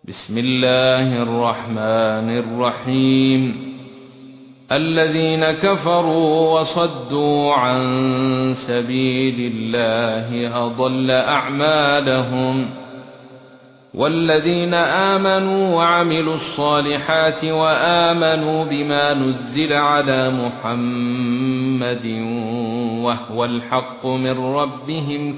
بسم الله الرحمن الرحيم. الذين كفروا وصدوا عن سبيل الله أضل أعمالهم، والذين آمنوا وعملوا الصالحات وآمنوا بما نزل على محمد وهو الحق من ربهم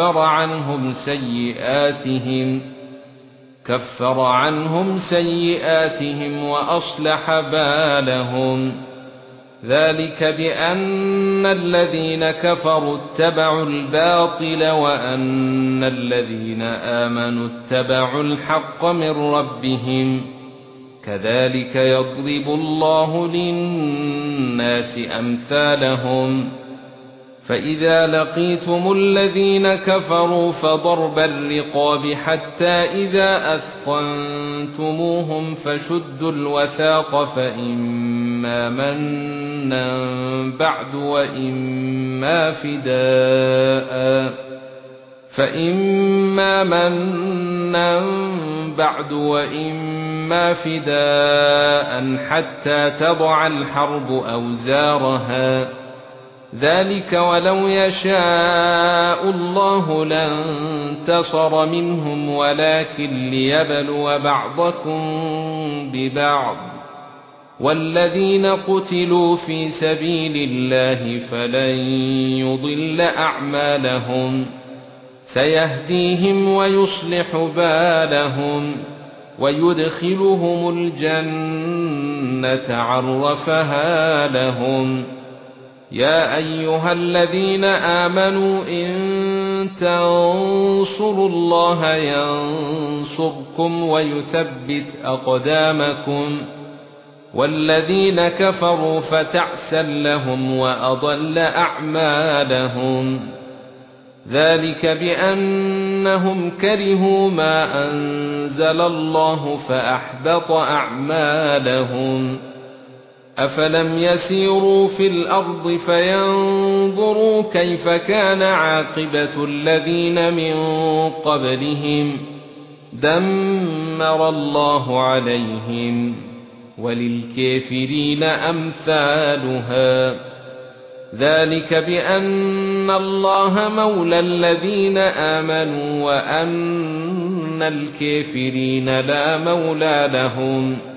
كفر عنهم سيئاتهم وأصلح بالهم. ذلك بأن الذين كفروا اتبعوا الباطل وأن الذين آمنوا اتبعوا الحق من ربهم. كذلك يضرب الله للناس أمثالهم. فإذا لقيتم الذين كفروا فضرب الرقاب حتى إذا أثخنتموهم فشدوا الوثاق فإما منا بعد وإما فداء حتى تضع الحرب أوزارها. ذلك ولو يشاء الله لانتصر منهم ولكن ليبلو بعضكم ببعض. والذين قتلوا في سبيل الله فلن يضل أعمالهم، سيهديهم ويصلح بالهم ويدخلهم الجنة عرفها لهم. يا أيها الذين آمنوا إن تنصروا الله ينصركم ويثبت أقدامكم. والذين كفروا فتعسا لهم وأضل أعمالهم. ذلك بأنهم كرهوا ما أنزل الله فأحبط أعمالهم. أفلم يسيروا في الأرض فينظروا كيف كان عاقبة الذين من قبلهم. دمر الله عليهم وللكافرين أمثالها. ذلك بأن الله مولى الذين آمنوا وأن الكافرين لا مولى لهم.